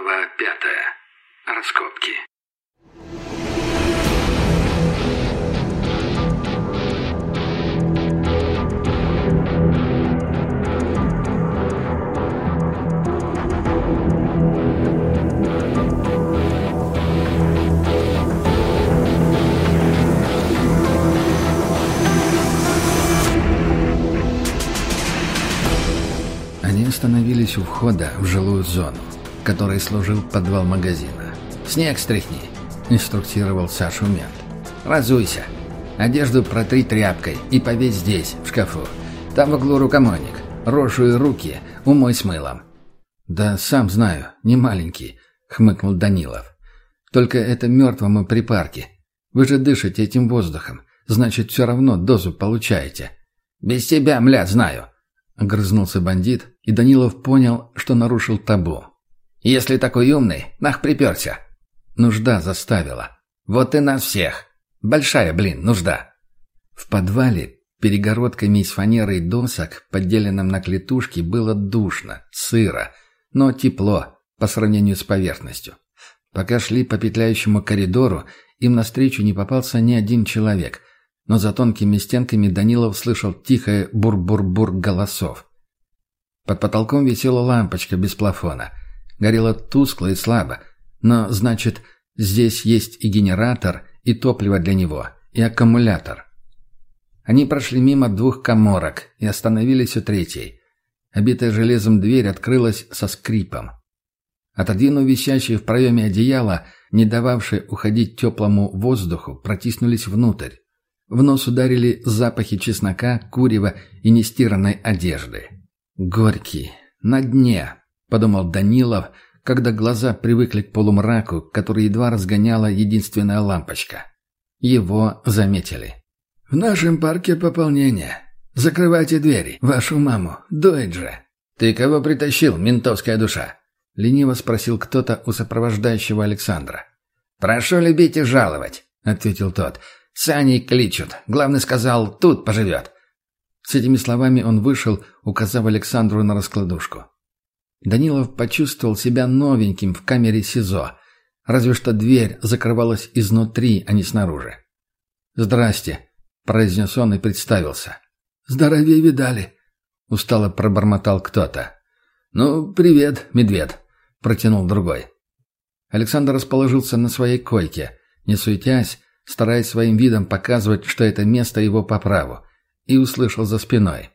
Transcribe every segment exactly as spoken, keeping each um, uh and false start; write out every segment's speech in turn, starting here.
Глава пятая. Раскопки. Они остановились у входа в жилую зону, которой служил подвал магазина. «Снег стряхни», — инструктировал Сашу мент. «Разуйся. Одежду протри тряпкой и повесь здесь, в шкафу. Там в углу рукомойник. Рожу и руки умой с мылом». «Да сам знаю, не маленький», — хмыкнул Данилов. «Только это мертвому припарки. Вы же дышите этим воздухом, значит, все равно дозу получаете». «Без тебя, млядь, знаю», — огрызнулся бандит, и Данилов понял, что нарушил табу. «Если такой умный, нах приперся». Нужда заставила. Вот и нас всех. Большая, блин, нужда. В подвале, перегородками из фанеры и досок, поделенным на клетушки, было душно, сыро, но тепло по сравнению с поверхностью. Пока шли по петляющему коридору, им навстречу не попался ни один человек, но за тонкими стенками Данилов слышал тихое бур-бур-бур голосов. Под потолком висела лампочка без плафона. Горела тускло и слабо, но, значит, здесь есть и генератор, и топливо для него, и аккумулятор. Они прошли мимо двух каморок и остановились у третьей. Обитая железом дверь открылась со скрипом. Отодвинув висящее в проеме одеяло, не дававшее уходить теплому воздуху, протиснулись внутрь. В нос ударили запахи чеснока, курева и нестиранной одежды. «Горький, на дне», — подумал Данилов, когда глаза привыкли к полумраку, который едва разгоняла единственная лампочка. Его заметили. «В нашем парке пополнение. Закрывайте двери, вашу маму, дует же». «Ты кого притащил, ментовская душа?» — лениво спросил кто-то у сопровождающего Александра. «Прошу любить и жаловать», — ответил тот. «Саней кличут. Главный сказал, тут поживет». С этими словами он вышел, указав Александру на раскладушку. Данилов почувствовал себя новеньким в камере СИЗО, разве что дверь закрывалась изнутри, а не снаружи. «Здрасте», — произнес он и представился. «Здоровей видали», — устало пробормотал кто-то. «Ну, привет, медведь», — протянул другой. Александр расположился на своей койке, не суетясь, стараясь своим видом показывать, что это место его по праву, и услышал за спиной.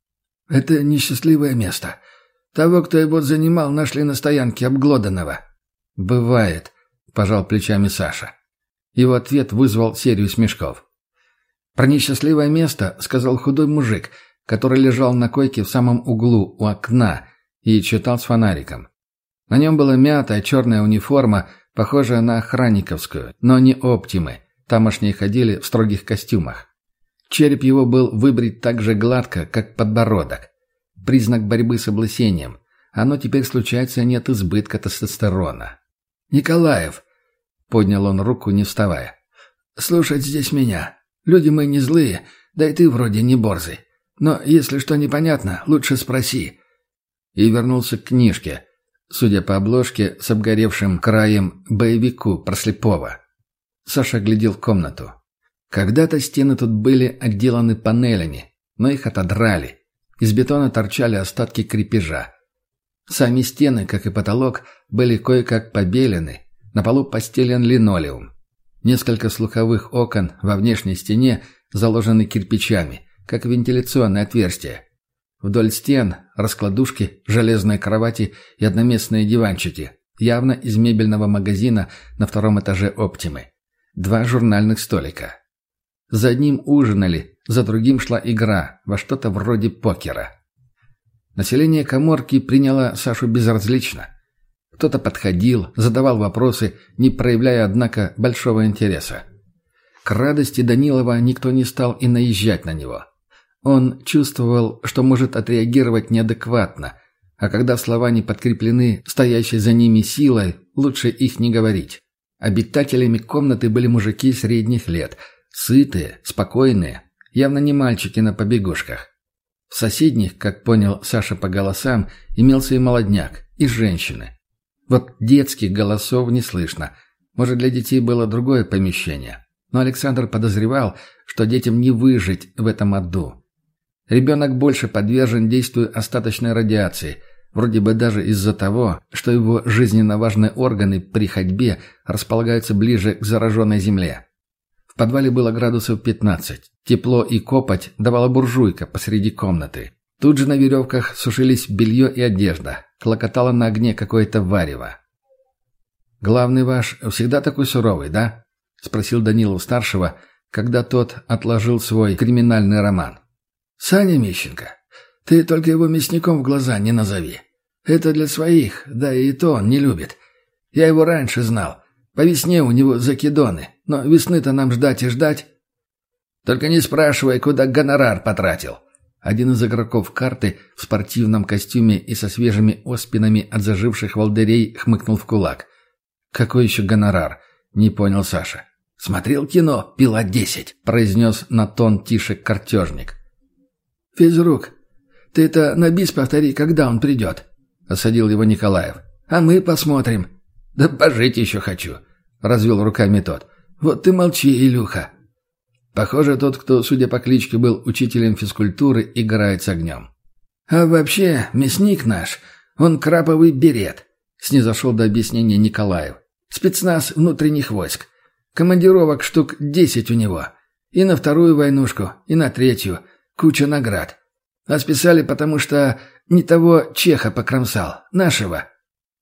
«Это несчастливое место. Того, кто его занимал, нашли на стоянке обглоданного». «Бывает», — пожал плечами Саша. Его ответ вызвал серию смешков. «Про несчастливое место сказал худой мужик, который лежал на койке в самом углу у окна и читал с фонариком. На нем была мятая черная униформа, похожая на охранниковскую, но не оптимы. Тамошние ходили в строгих костюмах. Череп его был выбрит так же гладко, как подбородок. Признак борьбы с облысением. Оно теперь случается не от избытка тестостерона. «Николаев!» — поднял он руку, не вставая. «Слушать здесь меня. Люди мы не злые, да и ты вроде не борзый. Но если что непонятно, лучше спроси». И вернулся к книжке, судя по обложке, с обгоревшим краем боевику про слепого. Саша глядел в комнату. Когда-то стены тут были отделаны панелями, но их отодрали. Из бетона торчали остатки крепежа. Сами стены, как и потолок, были кое-как побелены, на полу постелен линолеум. Несколько слуховых окон во внешней стене заложены кирпичами, как вентиляционные отверстия. Вдоль стен раскладушки, железные кровати и одноместные диванчики, явно из мебельного магазина на втором этаже «Оптимы». Два журнальных столика. За одним ужинали, за другим шла игра во что-то вроде покера. Население каморки приняло Сашу безразлично. Кто-то подходил, задавал вопросы, не проявляя, однако, большого интереса. К радости Данилова никто не стал и наезжать на него. Он чувствовал, что может отреагировать неадекватно, а когда слова не подкреплены стоящей за ними силой, лучше их не говорить. Обитателями комнаты были мужики средних лет – сытые, спокойные, явно не мальчики на побегушках. В соседних, как понял Саша по голосам, имелся и молодняк, и женщины. Вот детских голосов не слышно. Может, для детей было другое помещение. Но Александр подозревал, что детям не выжить в этом аду. Ребенок больше подвержен действию остаточной радиации, вроде бы даже из-за того, что его жизненно важные органы при ходьбе располагаются ближе к зараженной земле. В подвале было градусов пятнадцать. Тепло и копоть давала буржуйка посреди комнаты. Тут же на веревках сушились белье и одежда. Клокотало на огне какое-то варево. «Главный ваш всегда такой суровый, да?» — спросил Данилов-старшего, когда тот отложил свой криминальный роман. «Саня Мищенко, ты только его мясником в глаза не назови. Это для своих, да и то он не любит. Я его раньше знал. По весне у него закидоны, но весны-то нам ждать и ждать». «Только не спрашивай, куда гонорар потратил». Один из игроков карты в спортивном костюме и со свежими оспинами от заживших волдырей хмыкнул в кулак. «Какой еще гонорар?» — не понял Саша. «Смотрел кино «Пила десять», — произнес на тон тише картежник. «Физрук, ты это на бис повтори, когда он придет», — осадил его Николаев. «А мы посмотрим». «Да пожить еще хочу», — развел руками тот. «Вот ты молчи, Илюха». Похоже, тот, кто, судя по кличке, был учителем физкультуры, играет с огнем. «А вообще, мясник наш, он краповый берет», — снизошел до объяснения Николаев. «Спецназ внутренних войск. Командировок штук десять у него. И на вторую войнушку, и на третью. Куча наград. А списали, потому что не того чеха покромсал, нашего».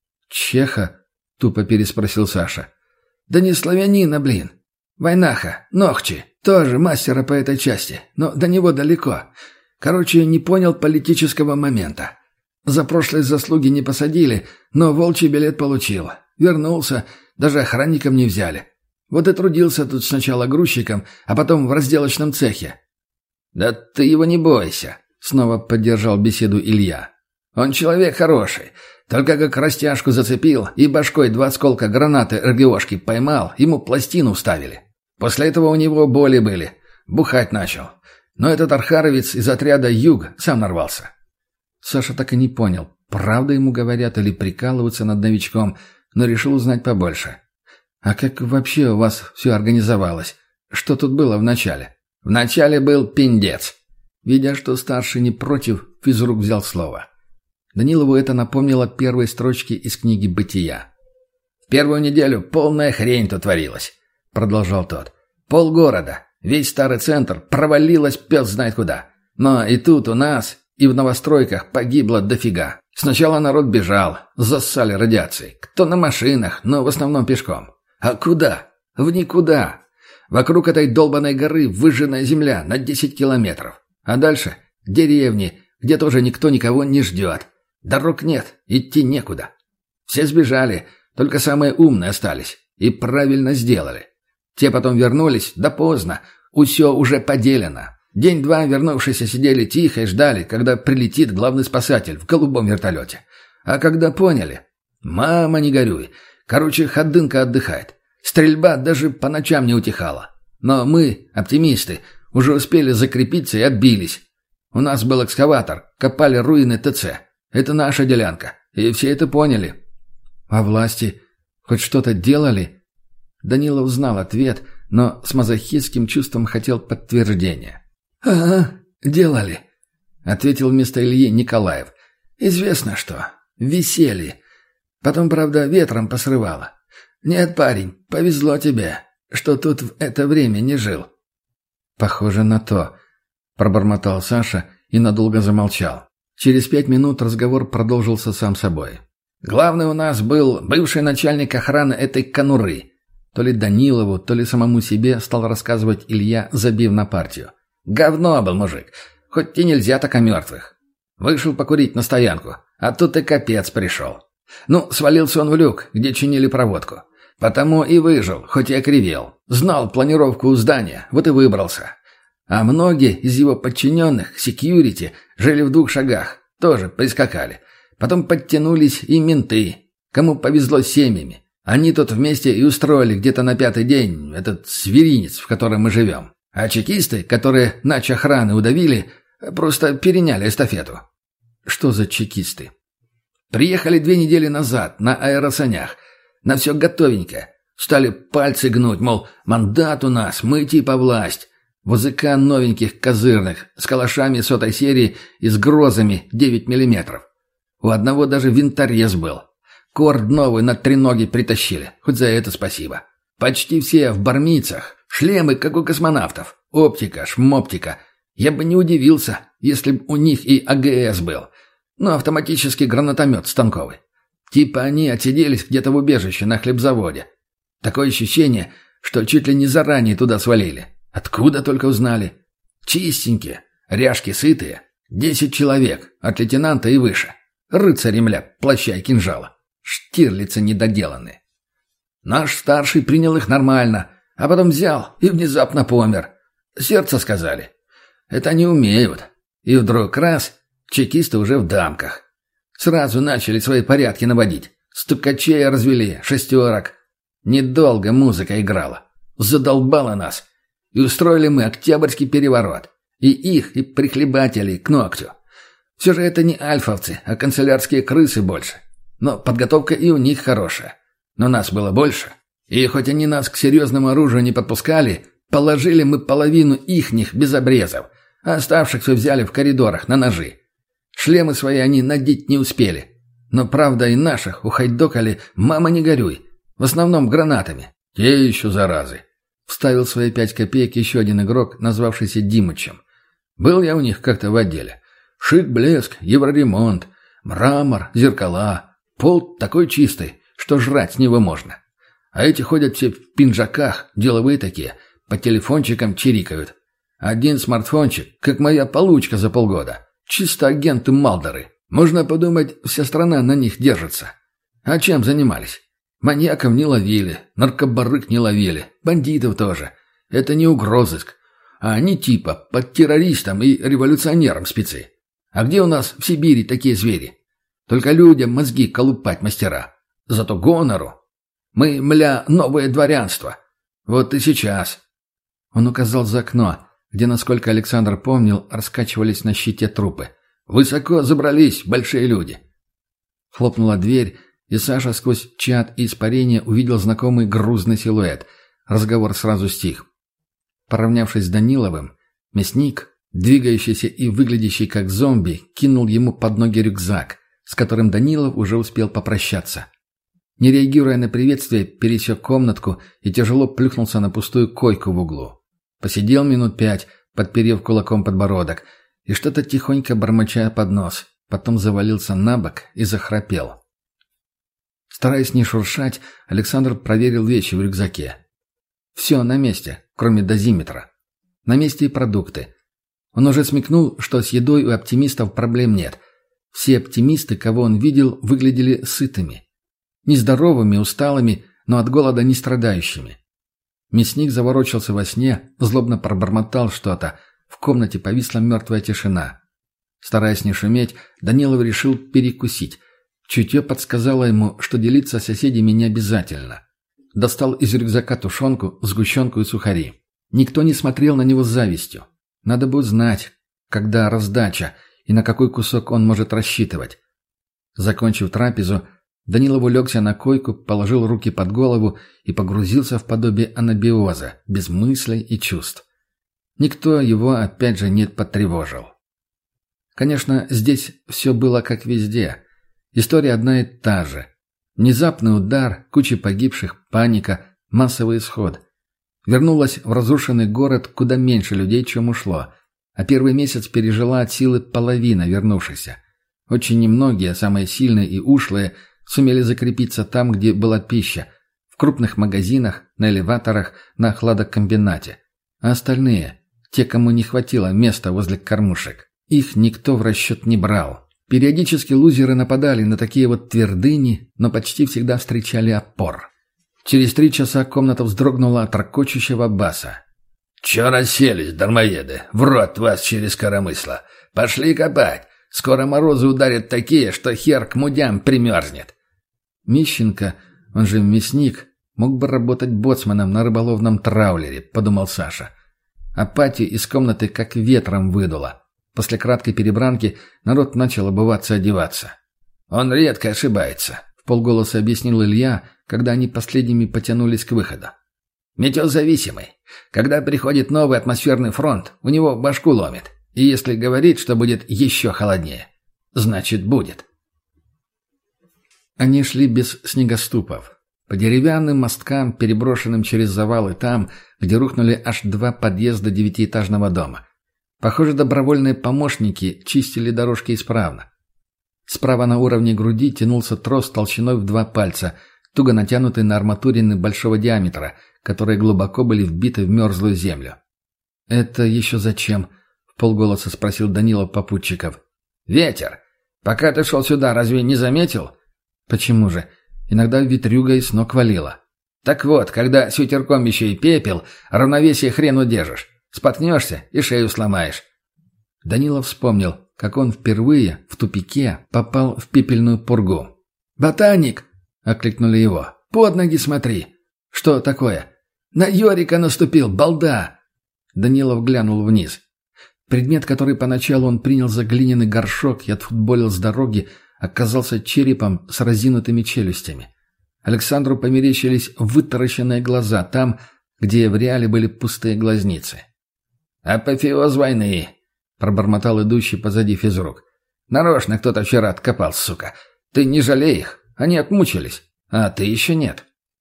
«Чеха?» — тупо переспросил Саша. «Да не славянина, блин. Войнаха, Нохчи, тоже мастера по этой части, но до него далеко. Короче, не понял политического момента. За прошлые заслуги не посадили, но волчий билет получил. Вернулся, даже охранником не взяли. Вот и трудился тут сначала грузчиком, а потом в разделочном цехе». «Да ты его не бойся», — снова поддержал беседу Илья. «Он человек хороший. Только как растяжку зацепил и башкой два осколка гранаты РГОшки поймал, ему пластину вставили. После этого у него боли были. Бухать начал. Но этот архаровец из отряда «Юг» сам нарвался». Саша так и не понял, правда ему говорят или прикалываются над новичком, но решил узнать побольше. «А как вообще у вас все организовалось? Что тут было вначале?» «Вначале был пиндец». Видя, что старший не против, физрук взял слово. Данилову это напомнило первые строчки из книги «Бытия». «В первую неделю полная хрень тут творилась», — продолжал тот. «Полгорода, весь старый центр провалилось пес знает куда. Но и тут у нас, и в новостройках погибло дофига. Сначала народ бежал, зассали радиацией. Кто на машинах, но в основном пешком. А куда? В никуда. Вокруг этой долбаной горы выжженная земля на десять километров. А дальше деревни, где тоже никто никого не ждет. Дорог нет, идти некуда. Все сбежали, только самые умные остались. И правильно сделали. Те потом вернулись, да поздно. Усё уже поделено. День-два вернувшиеся сидели тихо и ждали, когда прилетит главный спасатель в голубом вертолете. А когда поняли... Мама, не горюй. Короче, ходынка отдыхает. Стрельба даже по ночам не утихала. Но мы, оптимисты, уже успели закрепиться и отбились. У нас был экскаватор, копали руины ТЦ. Это наша делянка. И все это поняли. А власти хоть что-то делали? Данилов знал ответ, но с мазохистским чувством хотел подтверждения. «Ага, делали», — ответил вместо Ильи Николаев. «Известно что. Висели. Потом, правда, ветром посрывало. Нет, парень, повезло тебе, что тут в это время не жил». «Похоже на то», — пробормотал Саша и надолго замолчал. Через пять минут разговор продолжился сам собой. «Главный у нас был бывший начальник охраны этой конуры». То ли Данилову, то ли самому себе стал рассказывать Илья, забив на партию. «Говно был мужик. Хоть и нельзя так о мертвых. Вышел покурить на стоянку, а тут и капец пришел. Ну, свалился он в люк, где чинили проводку. Потому и выжил, хоть и окривел. Знал планировку у здания, вот и выбрался. А многие из его подчиненных, секьюрити, жили в двух шагах, тоже прискакали. Потом подтянулись и менты, кому повезло с семьями. Они тут вместе и устроили где-то на пятый день этот зверинец, в котором мы живем. А чекисты, которые нач охраны удавили, просто переняли эстафету». «Что за чекисты?» Приехали две недели назад на аэросанях. На все готовенько. Стали пальцы гнуть, мол, мандат у нас, мы типа власть. ВЗК новеньких козырных, с калашами сотой серии и с грозами девять миллиметров. У одного даже винторез был. Корд новый на треноги притащили, хоть за это спасибо. Почти все в бармицах, шлемы, как у космонавтов. Оптика, шмотика. Я бы не удивился, если б у них и АГС был. Но автоматический гранатомет станковый. Типа они отсиделись где-то в убежище на хлебзаводе. Такое ощущение, что чуть ли не заранее туда свалили. Откуда только узнали. Чистенькие, ряжки сытые. Десять человек, от лейтенанта и выше. Рыцари, мля, плаща и кинжала. Штирлицы недоделанные. Наш старший принял их нормально, а потом взял и внезапно помер. Сердце сказали. Это они умеют. И вдруг раз, чекисты уже в дамках. Сразу начали свои порядки наводить. Стукачей развели, шестерок. Недолго музыка играла. Задолбала нас. И устроили мы Октябрьский переворот. И их, и прихлебателей к ногтю. Все же это не альфовцы, а канцелярские крысы больше. Но подготовка и у них хорошая. Но нас было больше. И хоть они нас к серьезному оружию не подпускали, положили мы половину ихних без обрезов, а оставшихся взяли в коридорах на ножи. Шлемы свои они надеть не успели. Но, правда, и наших ухайдокали, мама не горюй. В основном гранатами. Те еще заразы. Вставил свои пять копеек еще один игрок, назвавшийся Димычем. Был я у них как-то в отделе. Шик-блеск, евроремонт, мрамор, зеркала. Пол такой чистый, что жрать с него можно. А эти ходят все в пинжаках, деловые такие, по телефончикам чирикают. Один смартфончик, как моя получка за полгода. Чисто агенты Малдоры. Можно подумать, вся страна на них держится. А чем занимались? Маньяков не ловили, наркобарык не ловили, бандитов тоже. Это не угрозыск. А они типа под террористом и революционером спецы. А где у нас в Сибири такие звери? Только людям мозги колупать мастера. Зато гонору. Мы, мля, новое дворянство. Вот и сейчас. Он указал за окно, где, насколько Александр помнил, раскачивались на щите трупы. Высоко забрались большие люди. Хлопнула дверь, и Саша сквозь чад и испарение увидел знакомый грузный силуэт. Разговор сразу стих. Поравнявшись с Даниловым, мясник, двигающийся и выглядящий как зомби, кинул ему под ноги рюкзак, с которым Данилов уже успел попрощаться. Не реагируя на приветствие, пересек комнатку и тяжело плюхнулся на пустую койку в углу. Посидел минут пять, подперев кулаком подбородок, и что-то тихонько бормоча под нос, потом завалился на бок и захрапел. Стараясь не шуршать, Александр проверил вещи в рюкзаке. Все на месте, кроме дозиметра. На месте и продукты. Он уже смекнул, что с едой у оптимистов проблем нет. Все оптимисты, кого он видел, выглядели сытыми. Нездоровыми, усталыми, но от голода не страдающими. Мясник заворочился во сне, злобно пробормотал что-то. В комнате повисла мертвая тишина. Стараясь не шуметь, Данилов решил перекусить. Чутье подсказало ему, что делиться с соседями не обязательно. Достал из рюкзака тушенку, сгущенку и сухари. Никто не смотрел на него с завистью. Надо будет знать, когда раздача и на какой кусок он может рассчитывать. Закончив трапезу, Данилов улегся на койку, положил руки под голову и погрузился в подобие анабиоза, без мыслей и чувств. Никто его, опять же, не потревожил. Конечно, здесь все было как везде. История одна и та же. Внезапный удар, куча погибших, паника, массовый исход. Вернулась в разрушенный город куда меньше людей, чем ушло. А первый месяц пережила от силы половина вернувшихся. Очень немногие, самые сильные и ушлые, сумели закрепиться там, где была пища. В крупных магазинах, на элеваторах, на хладокомбинате. А остальные, те, кому не хватило места возле кормушек, их никто в расчет не брал. Периодически лузеры нападали на такие вот твердыни, но почти всегда встречали опор. Через три часа комната вздрогнула от ракочущего баса. «Чё расселись, дармоеды? В рот вас через коромысло! Пошли копать! Скоро морозы ударят такие, что хер к мудям примерзнет!» Мищенко, он же мясник, мог бы работать боцманом на рыболовном траулере, подумал Саша. Апатию из комнаты как ветром выдуло. После краткой перебранки народ начал обуваться-одеваться. Он редко ошибается», — вполголоса объяснил Илья, когда они последними потянулись к выходу. «Метеозависимый. Когда приходит новый атмосферный фронт, у него башку ломит. И если говорит, что будет еще холоднее, значит будет». Они шли без снегоступов. По деревянным мосткам, переброшенным через завалы там, где рухнули аж два подъезда девятиэтажного дома. Похоже, добровольные помощники чистили дорожки исправно. Справа на уровне груди тянулся трос толщиной в два пальца, туго натянутый на арматурины большого диаметра, которые глубоко были вбиты в мерзлую землю. «Это еще зачем?» — вполголоса спросил Данилов попутчиков. «Ветер. Пока ты шел сюда, разве не заметил?» «Почему же? Иногда ветрюга и с ног валило». «Так вот, когда с ветерком еще и пепел, равновесие хрен удержишь. Споткнешься и шею сломаешь». Данилов вспомнил, как он впервые в тупике попал в пепельную пургу. «Ботаник!» — окликнули его. «Под ноги смотри!» «Что такое?» «На Йорика наступил, балда!» Данилов глянул вниз. Предмет, который поначалу он принял за глиняный горшок и отфутболил с дороги, оказался черепом с разинутыми челюстями. Александру померещились вытаращенные глаза там, где в реале были пустые глазницы. «Апофеоз войны!» — пробормотал идущий позади физрук. «Нарочно кто-то вчера откопал, сука. Ты не жалей их, они отмучились, а ты еще нет».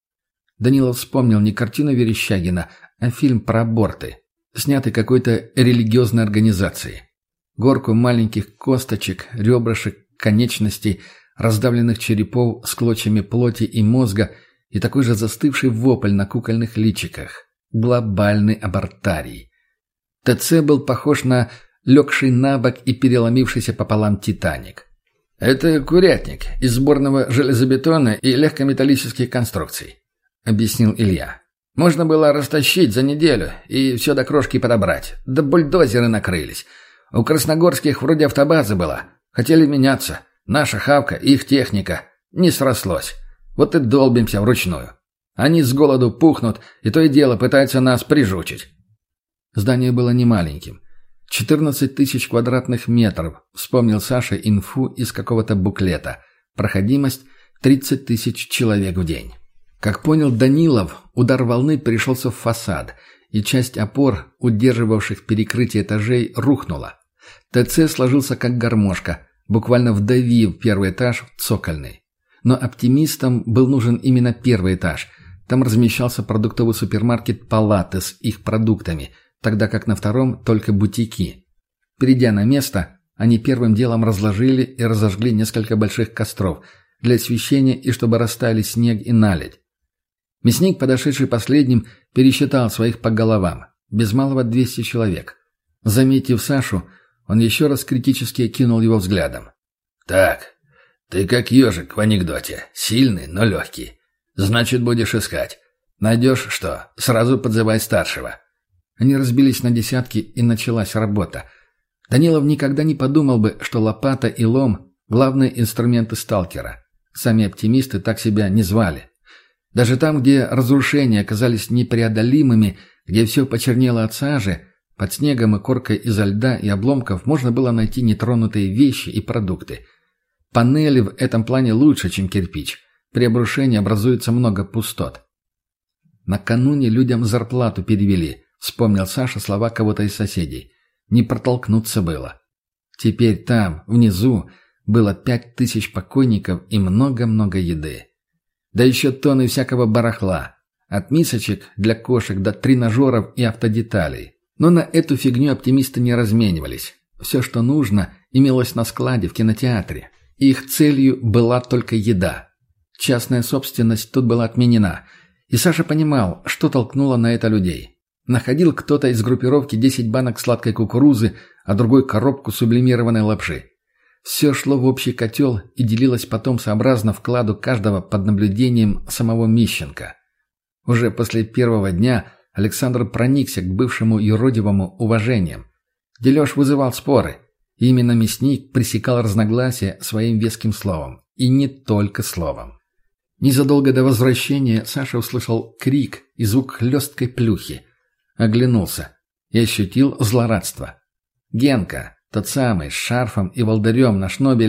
Данилов вспомнил не картину Верещагина, а фильм про аборты, снятый какой-то религиозной организацией. Горку маленьких косточек, ребрышек, конечностей, раздавленных черепов с клочьями плоти и мозга и такой же застывший вопль на кукольных личиках. Глобальный абортарий. ТЦ был похож на легший на бок и переломившийся пополам «Титаник». «Это курятник из сборного железобетона и легкометаллических конструкций», — объяснил Илья. «Можно было растащить за неделю и все до крошки подобрать. Да бульдозеры накрылись. У красногорских вроде автобаза была. Хотели меняться. Наша хавка, их техника. Не срослось. Вот и долбимся вручную. Они с голоду пухнут, и то и дело пытаются нас прижучить». Здание было немаленьким. четырнадцать тысяч квадратных метров, вспомнил Саша инфу из какого-то буклета. Проходимость тридцать тысяч человек в день. Как понял Данилов, удар волны пришелся в фасад, и часть опор, удерживавших перекрытие этажей, рухнула. ТЦ сложился как гармошка, буквально вдавив первый этаж в цокольный. Но оптимистам был нужен именно первый этаж. Там размещался продуктовый супермаркет «Палаты» с их продуктами, тогда как на втором только бутики. Придя на место, они первым делом разложили и разожгли несколько больших костров для освещения и чтобы растаяли снег и наледь. Мясник, подошедший последним, пересчитал своих по головам. Без малого двести человек. Заметив Сашу, он еще раз критически кинул его взглядом. «Так, ты как ежик в анекдоте. Сильный, но легкий. Значит, будешь искать. Найдешь что, сразу подзывай старшего». Они разбились на десятки, и началась работа. Данилов никогда не подумал бы, что лопата и лом – главные инструменты сталкера. Сами оптимисты так себя не звали. Даже там, где разрушения оказались непреодолимыми, где все почернело от сажи, под снегом и коркой изо льда и обломков можно было найти нетронутые вещи и продукты. Панели в этом плане лучше, чем кирпич. При обрушении образуется много пустот. Накануне людям зарплату перевели, вспомнил Саша слова кого-то из соседей. Не протолкнуться было. Теперь там, внизу, было пять тысяч покойников и много-много еды. Да еще тонны всякого барахла. От мисочек для кошек до тренажеров и автодеталей. Но на эту фигню оптимисты не разменивались. Все, что нужно, имелось на складе в кинотеатре. Их целью была только еда. Частная собственность тут была отменена. И Саша понимал, что толкнуло на это людей. Находил кто-то из группировки десять банок сладкой кукурузы, а другой коробку сублимированной лапши. Все шло в общий котел и делилось потом сообразно вкладу каждого под наблюдением самого Мищенко. Уже после первого дня Александр проникся к бывшему юродивому уважением. Дележ вызывал споры, и именно мясник пресекал разногласия своим веским словом. И не только словом. Незадолго до возвращения Саша услышал крик и звук хлесткой плюхи. Оглянулся и ощутил злорадство. Генка, тот самый, с шарфом и волдырем на шнобеле,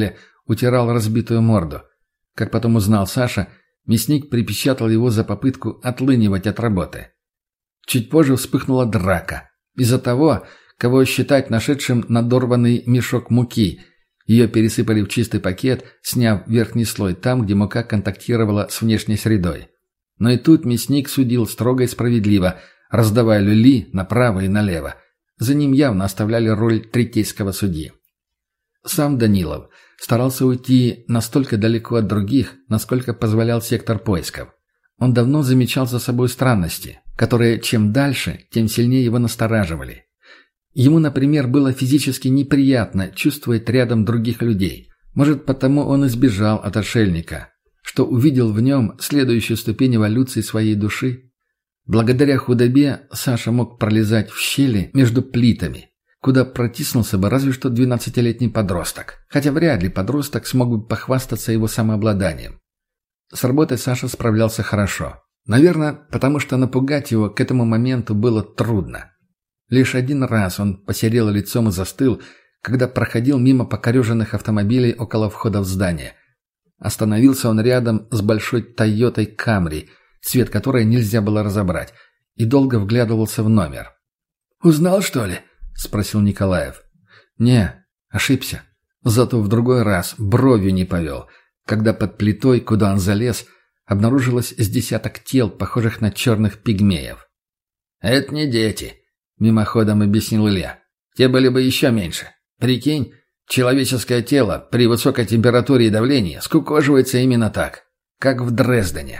утирал разбитую морду. Как потом узнал Саша, мясник припечатал его за попытку отлынивать от работы. Чуть позже вспыхнула драка. Из-за того, кого считать нашедшим надорванный мешок муки. Ее пересыпали в чистый пакет, сняв верхний слой там, где мука контактировала с внешней средой. Но и тут мясник судил строго и справедливо, раздавая люли направо и налево. За ним явно оставляли роль третейского судьи. Сам Данилов старался уйти настолько далеко от других, насколько позволял сектор поисков. Он давно замечал за собой странности, которые чем дальше, тем сильнее его настораживали. Ему, например, было физически неприятно чувствовать рядом других людей. Может, потому он избежал от отшельника, что увидел в нем следующую ступень эволюции своей души. Благодаря худобе Саша мог пролезать в щели между плитами, куда протиснулся бы разве что двенадцатилетний подросток, хотя вряд ли подросток смог бы похвастаться его самообладанием. С работой Саша справлялся хорошо. Наверное, потому что напугать его к этому моменту было трудно. Лишь один раз он посерел лицом и застыл, когда проходил мимо покореженных автомобилей около входа в здание. Остановился он рядом с большой «Тойотой Камри», цвет которой нельзя было разобрать, и долго вглядывался в номер. «Узнал, что ли?» — спросил Николаев. «Не, ошибся. Зато в другой раз бровью не повел, когда под плитой, куда он залез, обнаружилось с десяток тел, похожих на черных пигмеев». «Это не дети», — мимоходом объяснил Илья. «Те были бы еще меньше. Прикинь, человеческое тело при высокой температуре и давлении скукоживается именно так, как в Дрездене».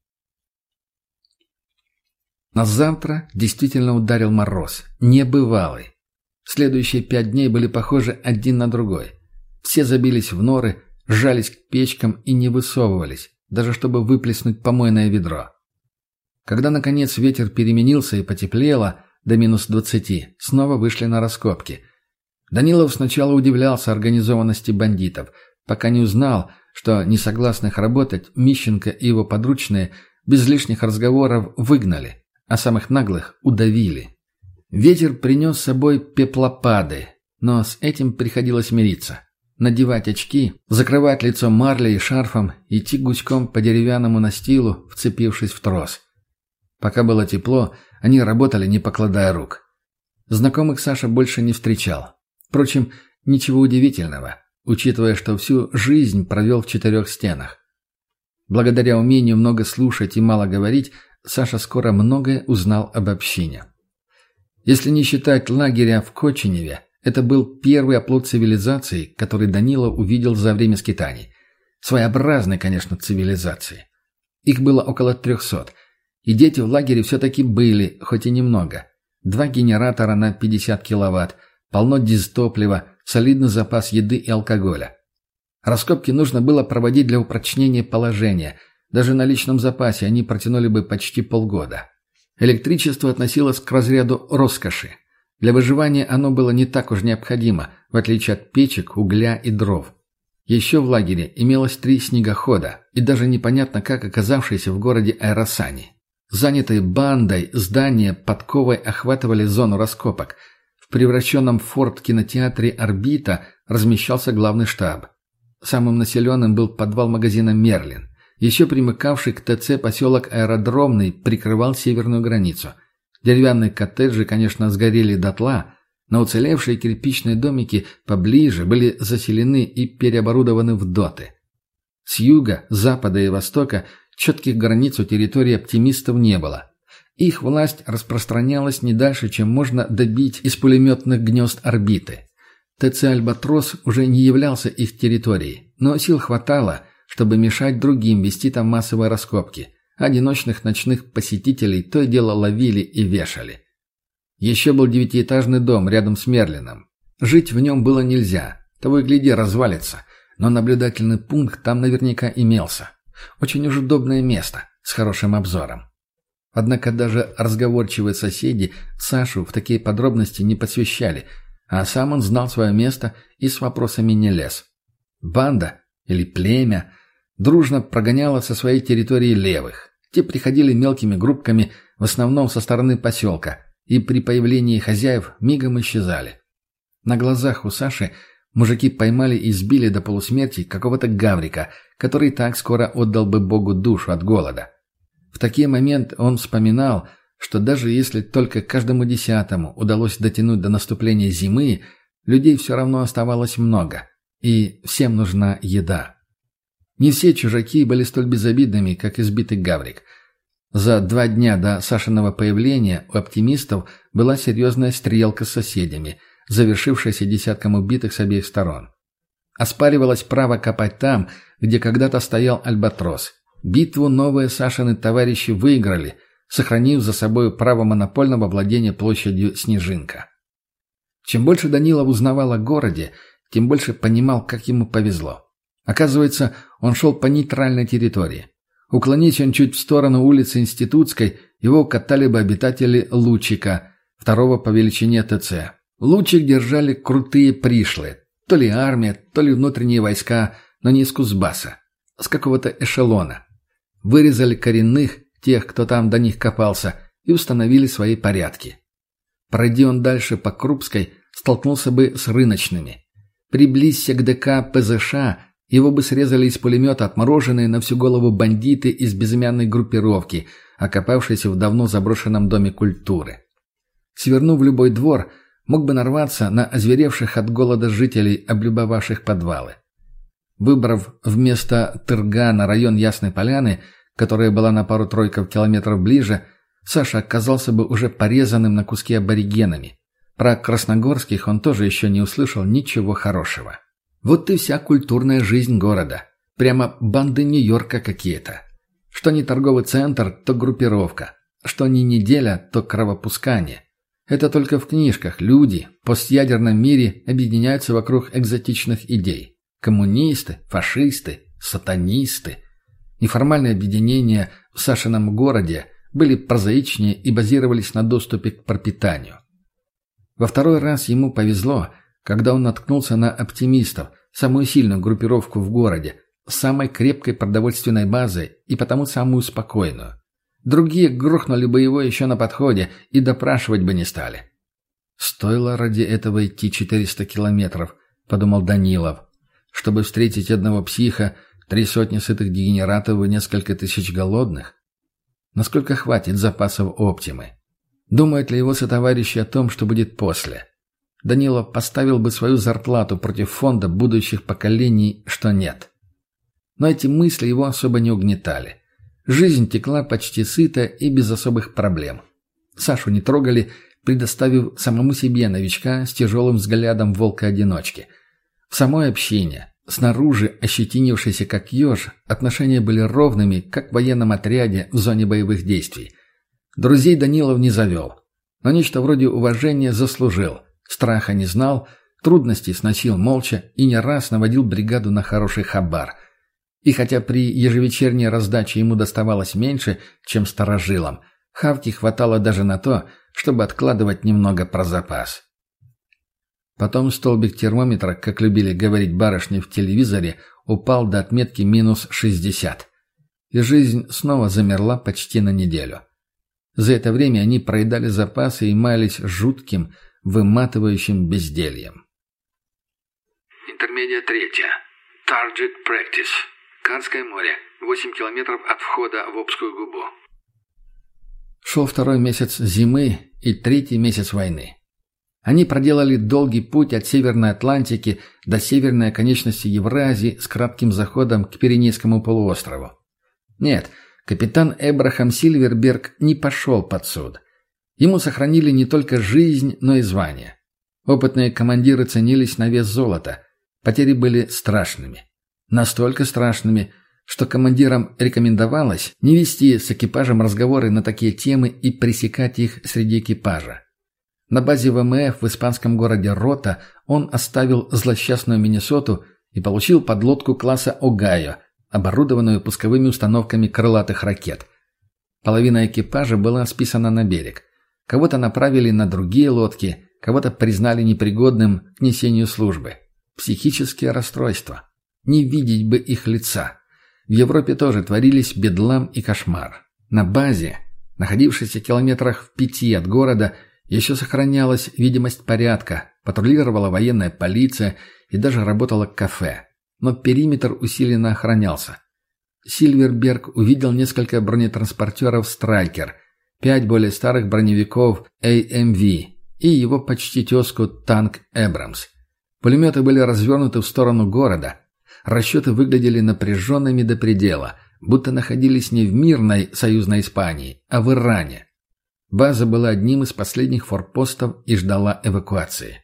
На завтра действительно ударил мороз, небывалый. Следующие пять дней были похожи один на другой. Все забились в норы, сжались к печкам и не высовывались, даже чтобы выплеснуть помойное ведро. Когда, наконец, ветер переменился и потеплело до минус двадцати, снова вышли на раскопки. Данилов сначала удивлялся организованности бандитов, пока не узнал, что несогласных работать Мищенко и его подручные без лишних разговоров выгнали, а самых наглых удавили. Ветер принес с собой пеплопады, но с этим приходилось мириться. Надевать очки, закрывать лицо марлей и шарфом, идти гуськом по деревянному настилу, вцепившись в трос. Пока было тепло, они работали, не покладая рук. Знакомых Саша больше не встречал. Впрочем, ничего удивительного, учитывая, что всю жизнь провел в четырех стенах. Благодаря умению много слушать и мало говорить, Саша скоро многое узнал об общине. Если не считать лагеря в Коченеве, это был первый оплот цивилизации, который Данилов увидел за время скитаний. Своеобразной, конечно, цивилизации. Их было около трехсот. И дети в лагере все-таки были, хоть и немного. Два генератора на пятьдесят киловатт, полно дизтоплива, солидный запас еды и алкоголя. Раскопки нужно было проводить для упрочнения положения. Даже на личном запасе они протянули бы почти полгода. Электричество относилось к разряду роскоши. Для выживания оно было не так уж необходимо, в отличие от печек, угля и дров. Еще в лагере имелось три снегохода, и даже непонятно как оказавшиеся в городе Айрасани. Занятые бандой здания подковой охватывали зону раскопок. В превращенном в форт кинотеатре «Орбита» размещался главный штаб. Самым населенным был подвал магазина «Мерлин». Еще примыкавший к ТЦ поселок Аэродромный прикрывал северную границу. Деревянные коттеджи, конечно, сгорели дотла, но уцелевшие кирпичные домики поближе были заселены и переоборудованы в доты. С юга, запада и востока четких границ у территории оптимистов не было. Их власть распространялась не дальше, чем можно добить из пулеметных гнезд орбиты. ТЦ «Альбатрос» уже не являлся их территорией, но сил хватало, чтобы мешать другим вести там массовые раскопки. Одиночных ночных посетителей то и дело ловили и вешали. Еще был девятиэтажный дом рядом с Мерлином. Жить в нем было нельзя, того и гляди развалится, но наблюдательный пункт там наверняка имелся. Очень уж удобное место, с хорошим обзором. Однако даже разговорчивые соседи Сашу в такие подробности не посвящали, а сам он знал свое место и с вопросами не лез. Банда или племя дружно прогоняла со своей территории левых. Те приходили мелкими группками, в основном со стороны поселка, и при появлении хозяев мигом исчезали. На глазах у Саши Мужики поймали и избили до полусмерти какого-то гаврика, который так скоро отдал бы Богу душу от голода. В такие моменты он вспоминал, что даже если только каждому десятому удалось дотянуть до наступления зимы, людей все равно оставалось много, и всем нужна еда. Не все чужаки были столь безобидными, как избитый гаврик. За два дня до Сашиного появления у оптимистов была серьезная стрелка с соседями, завершившаяся десятком убитых с обеих сторон. Оспаривалось право копать там, где когда-то стоял Альбатрос. Битву новые Сашины товарищи выиграли, сохранив за собой право монопольного владения площадью Снежинка. Чем больше Данилов узнавал о городе, тем больше понимал, как ему повезло. Оказывается, он шел по нейтральной территории. Уклонись он чуть в сторону улицы Институтской, его укатали бы обитатели Лучика, второго по величине ТЦ. Лучик держали крутые пришлые, то ли армия, то ли внутренние войска, но не из Кузбасса, с какого-то эшелона. Вырезали коренных, тех, кто там до них копался, и установили свои порядки. Пройди он дальше по Крупской, столкнулся бы с рыночными. Приблизься к ДК ПЗШ, его бы срезали из пулемета отмороженные на всю голову бандиты из безымянной группировки, окопавшиеся в давно заброшенном доме культуры. Свернув в любой двор, мог бы нарваться на озверевших от голода жителей, облюбовавших подвалы. Выбрав вместо Тыргана район Ясной Поляны, которая была на пару-тройку километров ближе, Саша оказался бы уже порезанным на куски аборигенами. Про красногорских он тоже еще не услышал ничего хорошего. Вот и вся культурная жизнь города. Прямо банды Нью-Йорка какие-то. Что не торговый центр, то группировка. Что не неделя, то кровопускание. Это только в книжках люди в постъядерном мире объединяются вокруг экзотичных идей. Коммунисты, фашисты, сатанисты. Неформальные объединения в Сашином городе были прозаичнее и базировались на доступе к пропитанию. Во второй раз ему повезло, когда он наткнулся на оптимистов, самую сильную группировку в городе, с самой крепкой продовольственной базой и потому самую спокойную. Другие грохнули бы его еще на подходе и допрашивать бы не стали. «Стоило ради этого идти четыреста километров», — подумал Данилов, «чтобы встретить одного психа, три сотни сытых дегенератов и несколько тысяч голодных? Насколько хватит запасов Оптимы? Думают ли его сотоварищи о том, что будет после?» Данилов поставил бы свою зарплату против фонда будущих поколений, что нет. Но эти мысли его особо не угнетали. Жизнь текла почти сыто и без особых проблем. Сашу не трогали, предоставив самому себе новичка с тяжелым взглядом волка-одиночки. В самой общине, снаружи ощетинившийся как еж, отношения были ровными, как в военном отряде в зоне боевых действий. Друзей Данилов не завел, но нечто вроде уважения заслужил. Страха не знал, трудностей сносил молча и не раз наводил бригаду на хороший хабар. И хотя при ежевечерней раздаче ему доставалось меньше, чем старожилам, хавки хватало даже на то, чтобы откладывать немного про запас. Потом столбик термометра, как любили говорить барышни в телевизоре, упал до отметки минус шестьдесят. И жизнь снова замерла почти на неделю. За это время они проедали запасы и маялись жутким, выматывающим бездельем. Интермедия третья. Target Practice. Карское море. восемь километров от входа в Обскую губу. Шел второй месяц зимы и третий месяц войны. Они проделали долгий путь от Северной Атлантики до северной оконечности Евразии с кратким заходом к Пиренейскому полуострову. Нет, капитан Эбрахам Сильверберг не пошел под суд. Ему сохранили не только жизнь, но и звание. Опытные командиры ценились на вес золота. Потери были страшными. Настолько страшными, что командирам рекомендовалось не вести с экипажем разговоры на такие темы и пресекать их среди экипажа. На базе ВМФ в испанском городе Рота он оставил злосчастную Миннесоту и получил подлодку класса «Огайо», оборудованную пусковыми установками крылатых ракет. Половина экипажа была списана на берег. Кого-то направили на другие лодки, кого-то признали непригодным к несению службы. Психические расстройства. Не видеть бы их лица. В Европе тоже творились бедлам и кошмар. На базе, находившейся в километрах в пяти от города, Еще сохранялась видимость порядка, патрулировала военная полиция и даже работало кафе. Но периметр усиленно охранялся. Сильверберг увидел несколько бронетранспортеров «Страйкер», пять более старых броневиков эй эм ви и его почти тезку танк «Эбрамс». Пулеметы были развернуты в сторону города. Расчеты выглядели напряженными до предела, будто находились не в мирной союзной Испании, а в Иране. База была одним из последних форпостов и ждала эвакуации.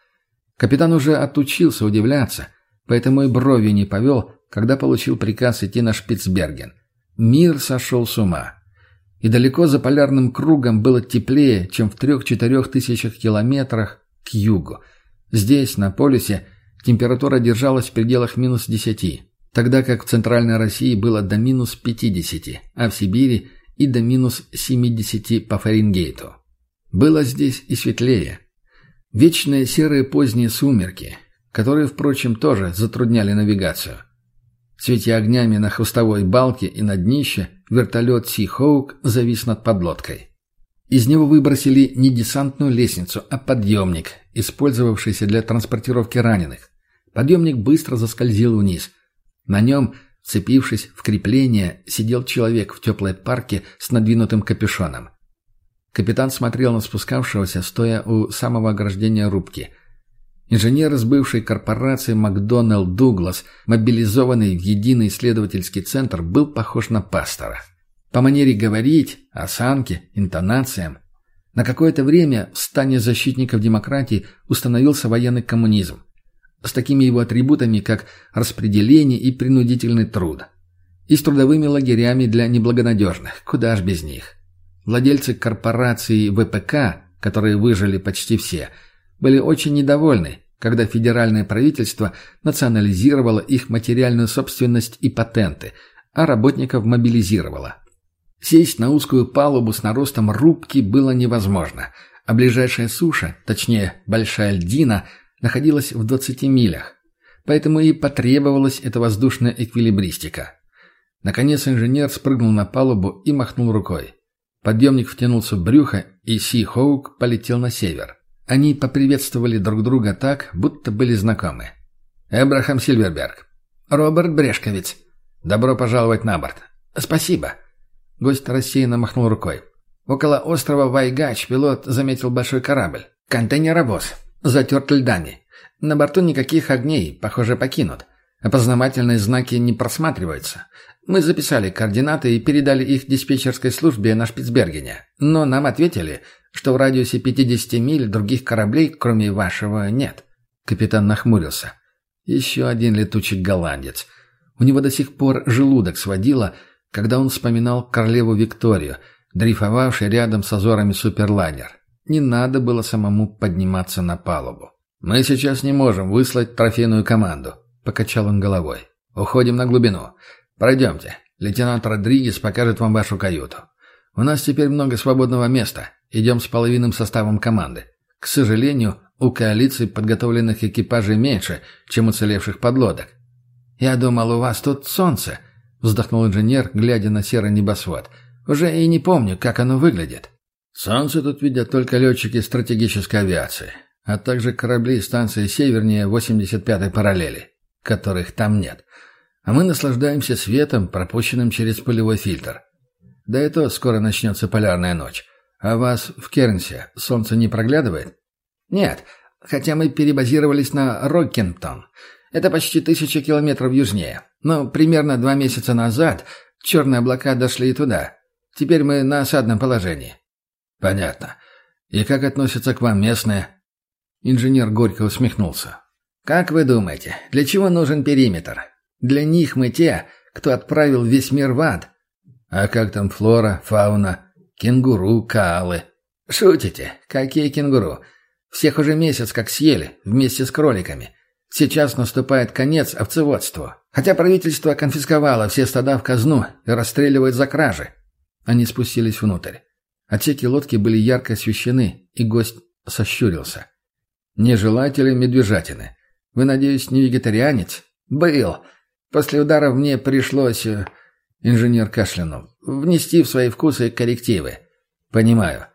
Капитан уже отучился удивляться, поэтому и бровью не повел, когда получил приказ идти на Шпицберген. Мир сошел с ума. И далеко за полярным кругом было теплее, чем в трех-четырех тысячах километрах к югу. Здесь, на полюсе, температура держалась в пределах минус десяти, тогда как в центральной России было до минус пятидесяти, а в Сибири и до минус семидесяти по Фаренгейту. Было здесь и светлее. Вечные серые поздние сумерки, которые, впрочем, тоже затрудняли навигацию. Светя огнями на хвостовой балке и на днище, вертолет «Си-Хоук» завис над подлодкой. Из него выбросили не десантную лестницу, а подъемник, использовавшийся для транспортировки раненых. Подъемник быстро заскользил вниз. На нем, вцепившись в крепление, сидел человек в теплой парке с надвинутым капюшоном. Капитан смотрел на спускавшегося, стоя у самого ограждения рубки. Инженер из бывшей корпорации Макдоналл Дуглас, мобилизованный в единый исследовательский центр, был похож на пастора. По манере говорить, осанке, интонациям. На какое-то время в стане защитников демократии установился военный коммунизм. С такими его атрибутами, как распределение и принудительный труд. И с трудовыми лагерями для неблагонадежных, куда ж без них. Владельцы корпорации вэ пэ ка, которые выжили почти все, были очень недовольны, когда федеральное правительство национализировало их материальную собственность и патенты, а работников мобилизировало. Сесть на узкую палубу с наростом рубки было невозможно, а ближайшая суша, точнее большая льдина, находилась в двадцати милях. Поэтому и потребовалась эта воздушная эквилибристика. Наконец инженер спрыгнул на палубу и махнул рукой. Подъемник втянулся в брюхо, и Си-Хоук полетел на север. Они поприветствовали друг друга так, будто были знакомы. «Эбрахам Сильверберг». «Роберт Брешковиц». «Добро пожаловать на борт». «Спасибо». Гость рассеянно махнул рукой. Около острова Вайгач пилот заметил большой корабль. Контейнеровоз. Затерт льдами. На борту никаких огней, похоже, покинут. Опознавательные знаки не просматриваются. Мы записали координаты и передали их диспетчерской службе на Шпицбергене. Но нам ответили, что в радиусе пятидесяти миль других кораблей, кроме вашего, нет. Капитан нахмурился. Еще один летучий голландец. У него до сих пор желудок сводило, когда он вспоминал королеву Викторию, дрейфовавшей рядом с азорами суперлайнер. Не надо было самому подниматься на палубу. «Мы сейчас не можем выслать трофейную команду», — покачал он головой. «Уходим на глубину. Пройдемте. Лейтенант Родригес покажет вам вашу каюту. У нас теперь много свободного места. Идем с половинным составом команды. К сожалению, у коалиции подготовленных экипажей меньше, чем уцелевших подлодок». «Я думал, у вас тут солнце», — вздохнул инженер, глядя на серый небосвод. «Уже и не помню, как оно выглядит». «Солнце тут видят только летчики стратегической авиации, а также корабли станции севернее восемьдесят пятой параллели, которых там нет. А мы наслаждаемся светом, пропущенным через пылевой фильтр. Да и то скоро начнется полярная ночь. А вас в Кернсе солнце не проглядывает?» «Нет, хотя мы перебазировались на Роккентон. Это почти тысяча километров южнее. Но примерно два месяца назад черные облака дошли и туда. Теперь мы на осадном положении». «Понятно. И как относятся к вам местные?» Инженер горько усмехнулся. «Как вы думаете, для чего нужен периметр? Для них мы те, кто отправил весь мир в ад». «А как там флора, фауна, кенгуру, коалы?» «Шутите? Какие кенгуру? Всех уже месяц как съели, вместе с кроликами. Сейчас наступает конец овцеводству. Хотя правительство конфисковало все стада в казну и расстреливает за кражи». Они спустились внутрь. Отсеки лодки были ярко освещены, и гость сощурился. «Не желаете ли медвежатины? Вы, надеюсь, не вегетарианец?» «Был. После ударов мне пришлось...» Инженер кашлянул. «Внести в свои вкусы коррективы». «Понимаю.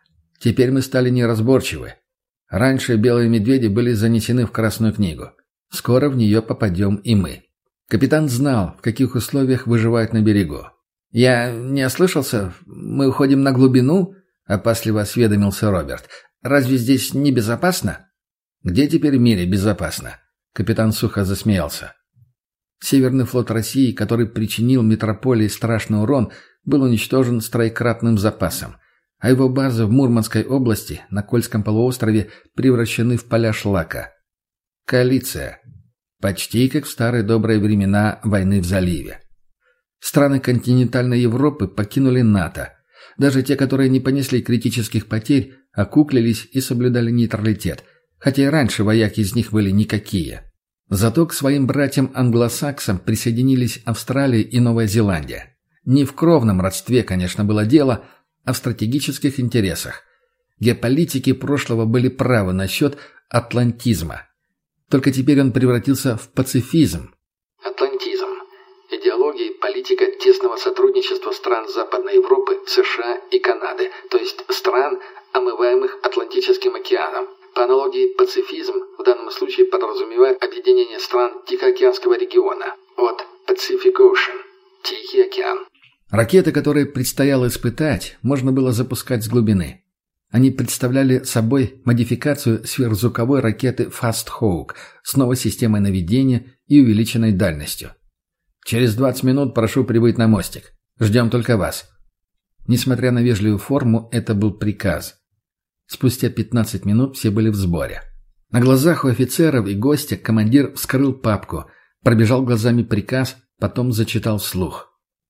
Теперь мы стали неразборчивы. Раньше белые медведи были занесены в Красную книгу. Скоро в нее попадем и мы. Капитан знал, в каких условиях выживают на берегу. «Я не ослышался? Мы уходим на глубину?» — опасливо осведомился Роберт. «Разве здесь не безопасно?» «Где теперь в мире безопасно?» Капитан сухо засмеялся. Северный флот России, который причинил метрополии страшный урон, был уничтожен с троекратным запасом, а его базы в Мурманской области на Кольском полуострове превращены в поля шлака. Коалиция. Почти как в старые добрые времена войны в заливе. Страны континентальной Европы покинули НАТО. Даже те, которые не понесли критических потерь, окуклились и соблюдали нейтралитет, хотя и раньше вояки из них были никакие. Зато к своим братьям-англосаксам присоединились Австралия и Новая Зеландия. Не в кровном родстве, конечно, было дело, а в стратегических интересах. Геополитики прошлого были правы насчет атлантизма. Только теперь он превратился в пацифизм. Атлантизм. Идеология и политика тесного сотрудничества стран Западной Европы, США и Канады, то есть стран, омываемых Атлантическим океаном. По аналогии, пацифизм в данном случае подразумевает объединение стран Тихоокеанского региона от Pacific Ocean – Тихий океан. Ракеты, которые предстояло испытать, можно было запускать с глубины. Они представляли собой модификацию сверхзвуковой ракеты Fast Hawk с новой системой наведения и увеличенной дальностью. «Через двадцать минут прошу прибыть на мостик. Ждем только вас». Несмотря на вежливую форму, это был приказ. Спустя пятнадцать минут все были в сборе. На глазах у офицеров и гостя командир вскрыл папку, пробежал глазами приказ, потом зачитал вслух.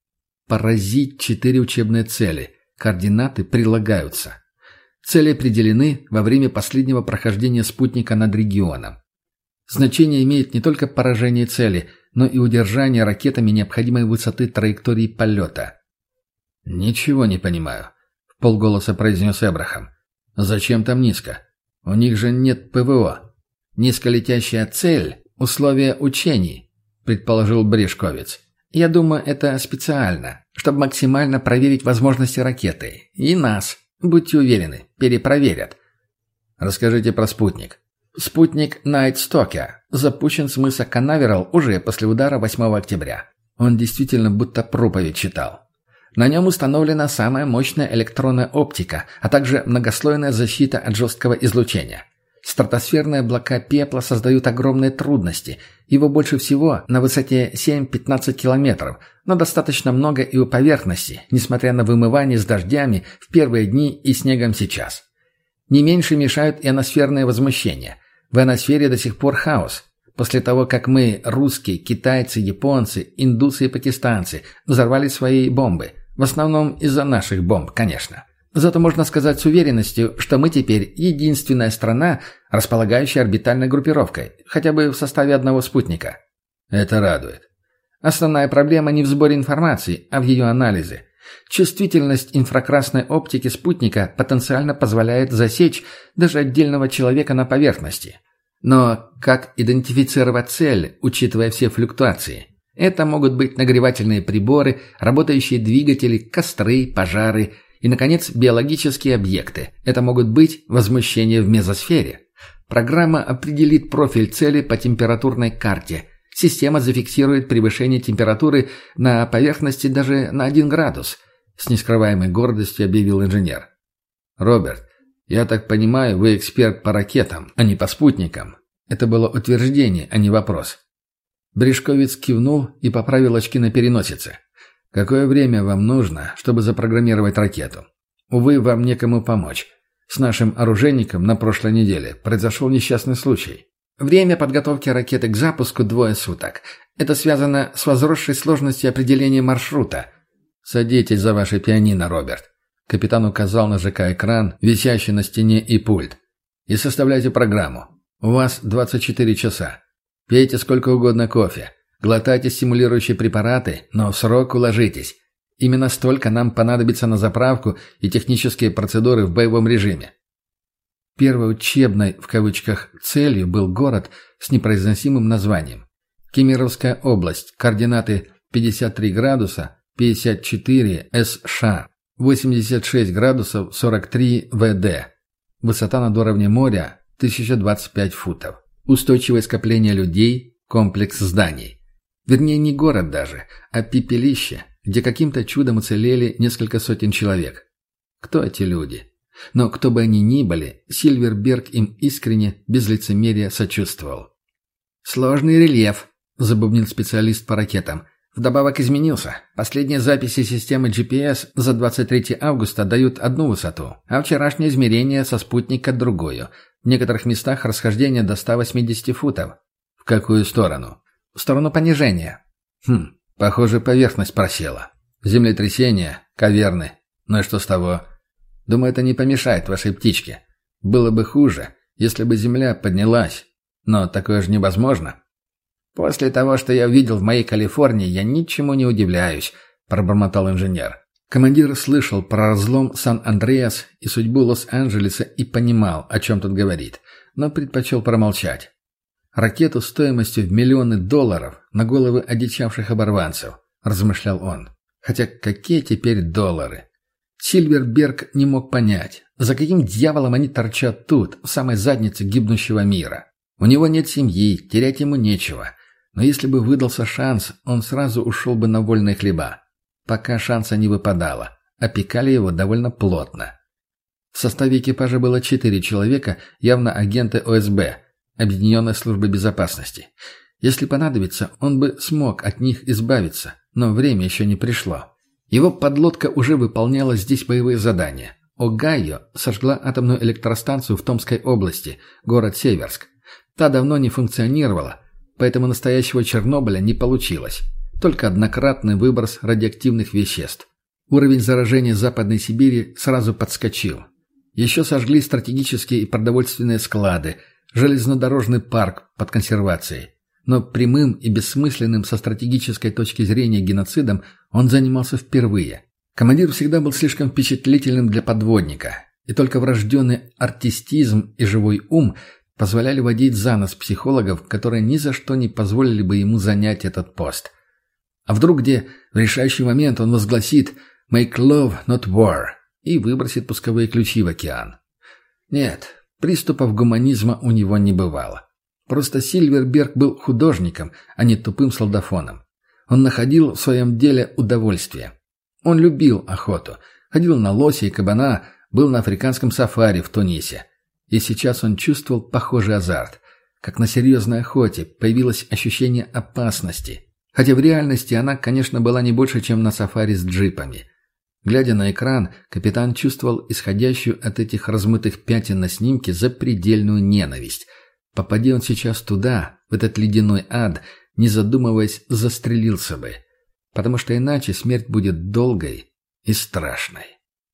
«Поразить четыре учебные цели. Координаты прилагаются. Цели определены во время последнего прохождения спутника над регионом. Значение имеет не только поражение цели, но и удержание ракетами необходимой высоты траектории полета». «Ничего не понимаю», — вполголоса произнес Эбрахам. «Зачем там низко? У них же нет ПВО». «Низколетящая цель — условие учений», — предположил Брешковец. «Я думаю, это специально, чтобы максимально проверить возможности ракеты. И нас, будьте уверены, перепроверят». «Расскажите про спутник». «Спутник Найтстока запущен с мыса Канаверал уже после удара восьмого октября». Он действительно будто проповедь читал. На нем установлена самая мощная электронная оптика, а также многослойная защита от жесткого излучения. Стратосферные облака пепла создают огромные трудности. Его больше всего на высоте семь-пятнадцать километров, но достаточно много и у поверхности, несмотря на вымывание с дождями в первые дни и снегом сейчас. Не меньше мешают ионосферные возмущения. В ионосфере до сих пор хаос. После того, как мы, русские, китайцы, японцы, индусы и пакистанцы, взорвали свои бомбы. В основном из-за наших бомб, конечно. Зато можно сказать с уверенностью, что мы теперь единственная страна, располагающая орбитальной группировкой, хотя бы в составе одного спутника. Это радует. Основная проблема не в сборе информации, а в ее анализе. Чувствительность инфракрасной оптики спутника потенциально позволяет засечь даже отдельного человека на поверхности. Но как идентифицировать цель, учитывая все флуктуации? Это могут быть нагревательные приборы, работающие двигатели, костры, пожары и, наконец, биологические объекты. Это могут быть возмущения в мезосфере. Программа определит профиль цели по температурной карте. Система зафиксирует превышение температуры на поверхности даже на один градус, с нескрываемой гордостью объявил инженер. «Роберт, я так понимаю, вы эксперт по ракетам, а не по спутникам». Это было утверждение, а не вопрос. Брешковец кивнул и поправил очки на переносице. «Какое время вам нужно, чтобы запрограммировать ракету? Увы, вам некому помочь. С нашим оружейником на прошлой неделе произошел несчастный случай. Время подготовки ракеты к запуску двое суток. Это связано с возросшей сложностью определения маршрута». «Садитесь за ваше пианино, Роберт». Капитан указал на ЖК-экран, висящий на стене, и пульт. «И составляйте программу. У вас двадцать четыре часа. Пейте сколько угодно кофе. Глотайте стимулирующие препараты, но в срок уложитесь. Именно столько нам понадобится на заправку и технические процедуры в боевом режиме». Первой учебной, в кавычках, целью был город с непроизносимым названием. Кемеровская область, координаты пятьдесят три градуса, пятьдесят четыре эс ша. восемьдесят шесть градусов сорок три вэ дэ. Высота над уровнем моря тысяча двадцать пять футов. Устойчивое скопление людей, комплекс зданий. Вернее, не город даже, а пепелище, где каким-то чудом уцелели несколько сотен человек. Кто эти люди? Но кто бы они ни были, Сильверберг им искренне, без лицемерия, сочувствовал. «Сложный рельеф», — забубнил специалист по ракетам. «Вдобавок изменился. Последние записи системы джи пи эс за двадцать третьего августа дают одну высоту, а вчерашнее измерение со спутника другую. В некоторых местах расхождение до ста восьмидесяти футов». «В какую сторону?» «В сторону понижения». «Хм, похоже, поверхность просела. Землетрясение, каверны. Ну и что с того?» «Думаю, это не помешает вашей птичке. Было бы хуже, если бы земля поднялась. Но такое же невозможно». «После того, что я увидел в моей Калифорнии, я ничему не удивляюсь», — пробормотал инженер. Командир слышал про разлом Сан-Андреас и судьбу Лос-Анджелеса и понимал, о чем тут говорит, но предпочел промолчать. «Ракету стоимостью в миллионы долларов на головы одичавших оборванцев», — размышлял он. «Хотя какие теперь доллары?» Сильверберг не мог понять, за каким дьяволом они торчат тут, в самой заднице гибнущего мира. У него нет семьи, терять ему нечего. Но если бы выдался шанс, он сразу ушел бы на вольные хлеба. Пока шанса не выпадало. Опекали его довольно плотно. В составе экипажа было четыре человека, явно агенты о эс бэ, Объединенной службы безопасности. Если понадобится, он бы смог от них избавиться, но время еще не пришло. Его подлодка уже выполняла здесь боевые задания. Огайо сожгла атомную электростанцию в Томской области, город Северск. Та давно не функционировала, поэтому настоящего Чернобыля не получилось. Только однократный выброс радиоактивных веществ. Уровень заражения Западной Сибири сразу подскочил. Еще сожгли стратегические и продовольственные склады, железнодорожный парк под консервацией. Но прямым и бессмысленным со стратегической точки зрения геноцидом он занимался впервые. Командир всегда был слишком впечатлительным для подводника, и только врожденный артистизм и живой ум позволяли водить за нос психологов, которые ни за что не позволили бы ему занять этот пост. А вдруг где в решающий момент он возгласит «Make love, not war» и выбросит пусковые ключи в океан? Нет, приступов гуманизма у него не бывало. Просто Сильверберг был художником, а не тупым солдафоном. Он находил в своем деле удовольствие. Он любил охоту, ходил на лося и кабана, был на африканском сафари в Тунисе. И сейчас он чувствовал похожий азарт. Как на серьезной охоте появилось ощущение опасности. Хотя в реальности она, конечно, была не больше, чем на сафари с джипами. Глядя на экран, капитан чувствовал исходящую от этих размытых пятен на снимке запредельную ненависть. Попади он сейчас туда, в этот ледяной ад, не задумываясь, застрелился бы. Потому что иначе смерть будет долгой и страшной.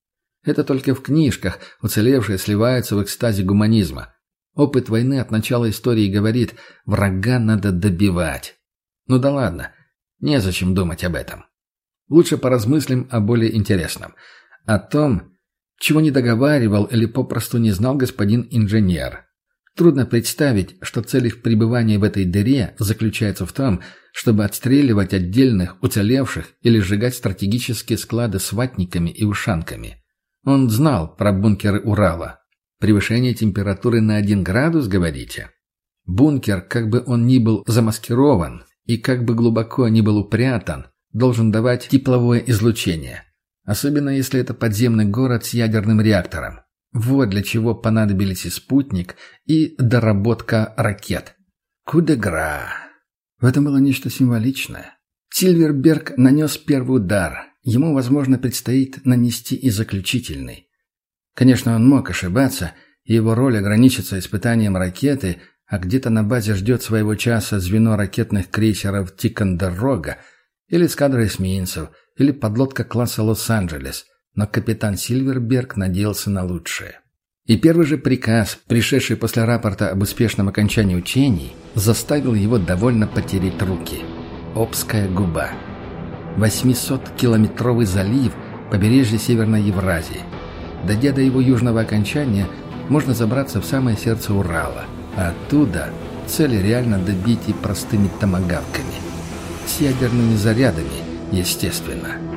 Это только в книжках уцелевшие сливаются в экстазе гуманизма. Опыт войны от начала истории говорит, врага надо добивать. Ну да ладно, незачем думать об этом. Лучше поразмыслим о более интересном. О том, чего не договаривал или попросту не знал господин инженер. Трудно представить, что цель их пребывания в этой дыре заключается в том, чтобы отстреливать отдельных, уцелевших или сжигать стратегические склады с ватниками и ушанками. Он знал про бункеры Урала. Превышение температуры на один градус, говорите? Бункер, как бы он ни был замаскирован и как бы глубоко ни был упрятан, должен давать тепловое излучение. Особенно если это подземный город с ядерным реактором. Вот для чего понадобились и спутник, и доработка ракет. Кудегра. В этом было нечто символичное. Сильверберг нанес первый удар. Ему, возможно, предстоит нанести и заключительный. Конечно, он мог ошибаться, и его роль ограничится испытанием ракеты, а где-то на базе ждет своего часа звено ракетных крейсеров «Тикондерога», или эскадра эсминцев, или подлодка класса «Лос-Анджелес». Но капитан Сильверберг надеялся на лучшее. И первый же приказ, пришедший после рапорта об успешном окончании учений, заставил его довольно потереть руки. Обская губа. восьмисоткилометровый залив, побережье Северной Евразии. Дойдя до его южного окончания, можно забраться в самое сердце Урала, а оттуда цели реально добить и простыми томагавками. С ядерными зарядами, естественно.